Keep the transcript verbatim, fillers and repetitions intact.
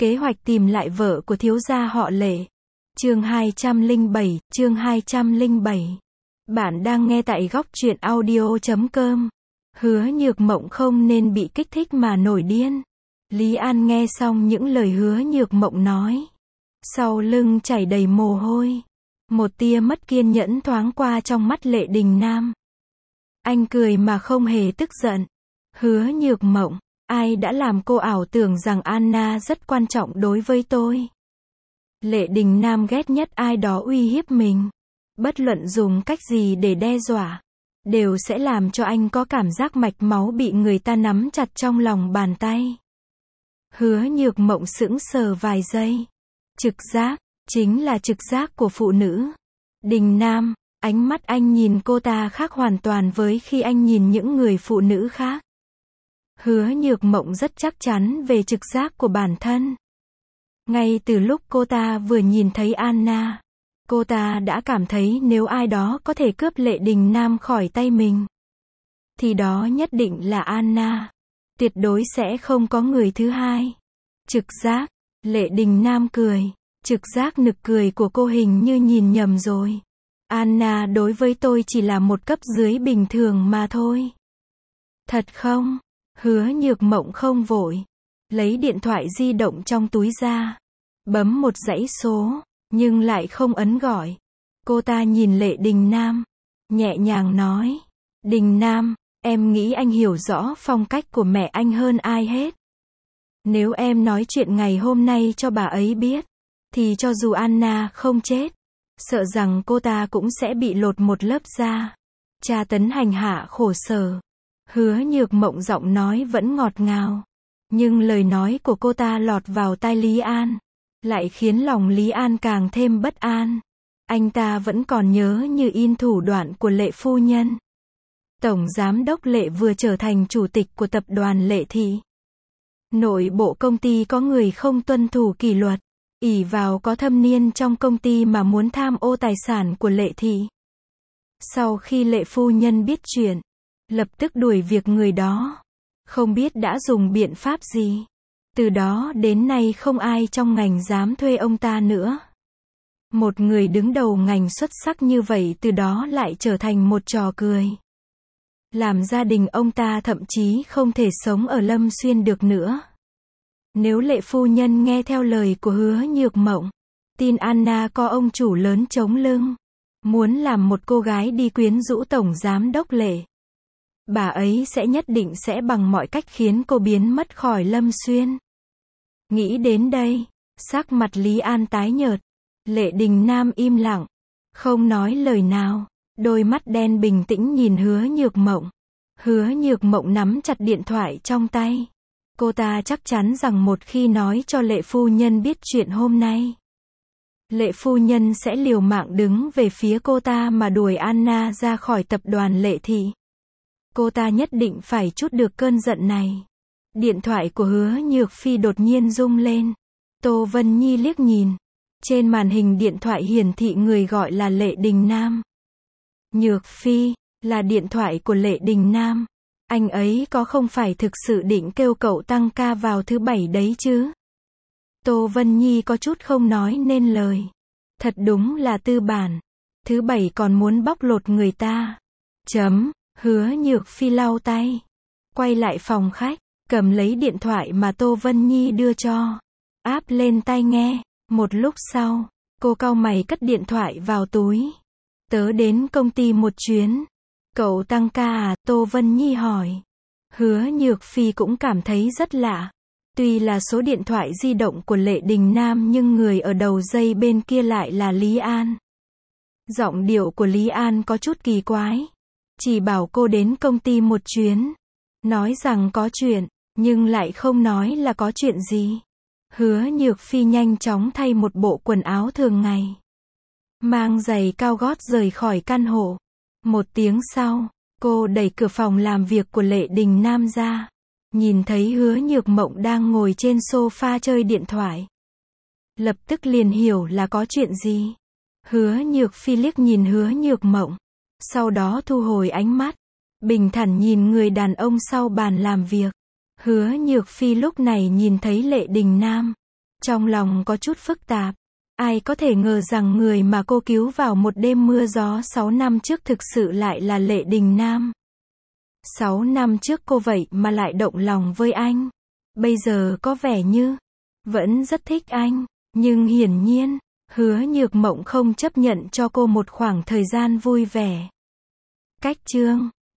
Kế hoạch tìm lại vợ của thiếu gia họ Lệ. Chương hai trăm lẻ bảy, chương hai trăm lẻ bảy. Bạn đang nghe tại góc truyện audio chấm com. Hứa Nhược Mộng không nên bị kích thích mà nổi điên. Lý An nghe xong những lời Hứa Nhược Mộng nói, sau lưng chảy đầy mồ hôi. Một tia mất kiên nhẫn thoáng qua trong mắt Lệ Đình Nam. Anh cười mà không hề tức giận. Hứa Nhược Mộng, ai đã làm cô ảo tưởng rằng Anna rất quan trọng đối với tôi? Lệ Đình Nam ghét nhất ai đó uy hiếp mình. Bất luận dùng cách gì để đe dọa, đều sẽ làm cho anh có cảm giác mạch máu bị người ta nắm chặt trong lòng bàn tay. Hứa Nhược Mộng sững sờ vài giây. Trực giác, chính là trực giác của phụ nữ. Đình Nam, ánh mắt anh nhìn cô ta khác hoàn toàn với khi anh nhìn những người phụ nữ khác. Hứa Nhược Mộng rất chắc chắn về trực giác của bản thân. Ngay từ lúc cô ta vừa nhìn thấy Anna, cô ta đã cảm thấy nếu ai đó có thể cướp Lệ Đình Nam khỏi tay mình, thì đó nhất định là Anna. Tuyệt đối sẽ không có người thứ hai. Trực giác, Lệ Đình Nam cười. Trực giác nực cười của cô hình như nhìn nhầm rồi. Anna đối với tôi chỉ là một cấp dưới bình thường mà thôi. Thật không? Hứa Nhược Mộng không vội. Lấy điện thoại di động trong túi ra. Bấm một dãy số, nhưng lại không ấn gọi. Cô ta nhìn Lệ Đình Nam, nhẹ nhàng nói. Đình Nam, em nghĩ anh hiểu rõ phong cách của mẹ anh hơn ai hết. Nếu em nói chuyện ngày hôm nay cho bà ấy biết, thì cho dù Anna không chết, sợ rằng cô ta cũng sẽ bị lột một lớp da, tra tấn hành hạ khổ sở. Hứa Nhược Mộng giọng nói vẫn ngọt ngào, nhưng lời nói của cô ta lọt vào tai Lý An, lại khiến lòng Lý An càng thêm bất an. Anh ta vẫn còn nhớ như in thủ đoạn của Lệ phu nhân. Tổng giám đốc Lệ vừa trở thành chủ tịch của tập đoàn Lệ Thị. Nội bộ công ty có người không tuân thủ kỷ luật, ỷ vào có thâm niên trong công ty mà muốn tham ô tài sản của Lệ Thị. Sau khi Lệ phu nhân biết chuyện, lập tức đuổi việc người đó. Không biết đã dùng biện pháp gì. Từ đó đến nay không ai trong ngành dám thuê ông ta nữa. Một người đứng đầu ngành xuất sắc như vậy từ đó lại trở thành một trò cười. Làm gia đình ông ta thậm chí không thể sống ở Lâm Xuyên được nữa. Nếu Lệ phu nhân nghe theo lời của Hứa Nhược Mộng, tin Anna có ông chủ lớn chống lưng, muốn làm một cô gái đi quyến rũ tổng giám đốc Lệ, bà ấy sẽ nhất định sẽ bằng mọi cách khiến cô biến mất khỏi Lâm Xuyên. Nghĩ đến đây, sắc mặt Lý An tái nhợt. Lệ Đình Nam im lặng, không nói lời nào, đôi mắt đen bình tĩnh nhìn Hứa Nhược Mộng. Hứa Nhược Mộng nắm chặt điện thoại trong tay. Cô ta chắc chắn rằng một khi nói cho Lệ phu nhân biết chuyện hôm nay, Lệ phu nhân sẽ liều mạng đứng về phía cô ta mà đuổi Anna ra khỏi tập đoàn Lệ Thị. Cô ta nhất định phải trút được cơn giận này. Điện thoại của Hứa Nhược Phi đột nhiên rung lên. Tô Vân Nhi liếc nhìn. Trên màn hình điện thoại hiển thị người gọi là Lệ Đình Nam. Nhược Phi, là điện thoại của Lệ Đình Nam. Anh ấy có không phải thực sự định kêu cậu tăng ca vào thứ bảy đấy chứ? Tô Vân Nhi có chút không nói nên lời. Thật đúng là tư bản. Thứ bảy còn muốn bóc lột người ta. Chấm. Hứa Nhược Phi lau tay, quay lại phòng khách, cầm lấy điện thoại mà Tô Vân Nhi đưa cho, áp lên tai nghe. Một lúc sau, cô cau mày cất điện thoại vào túi. Tớ đến công ty một chuyến. Cậu tăng ca à? Tô Vân Nhi hỏi. Hứa Nhược Phi cũng cảm thấy rất lạ. Tuy là số điện thoại di động của Lệ Đình Nam nhưng người ở đầu dây bên kia lại là Lý An. Giọng điệu của Lý An có chút kỳ quái. Chỉ bảo cô đến công ty một chuyến. Nói rằng có chuyện, nhưng lại không nói là có chuyện gì. Hứa Nhược Phi nhanh chóng thay một bộ quần áo thường ngày, mang giày cao gót rời khỏi căn hộ. Một tiếng sau, cô đẩy cửa phòng làm việc của Lệ Đình Nam ra. Nhìn thấy Hứa Nhược Mộng đang ngồi trên sofa chơi điện thoại. Lập tức liền hiểu là có chuyện gì. Hứa Nhược Phi liếc nhìn Hứa Nhược Mộng. Sau đó thu hồi ánh mắt, bình thản nhìn người đàn ông sau bàn làm việc. Hứa Nhược Phi lúc này nhìn thấy Lệ Đình Nam. Trong lòng có chút phức tạp. Ai có thể ngờ rằng người mà cô cứu vào một đêm mưa gió sáu năm trước thực sự lại là Lệ Đình Nam. Sáu năm trước cô vậy mà lại động lòng với anh. Bây giờ có vẻ như vẫn rất thích anh. Nhưng hiển nhiên, Hứa Nhược Mộng không chấp nhận cho cô một khoảng thời gian vui vẻ. Cách chương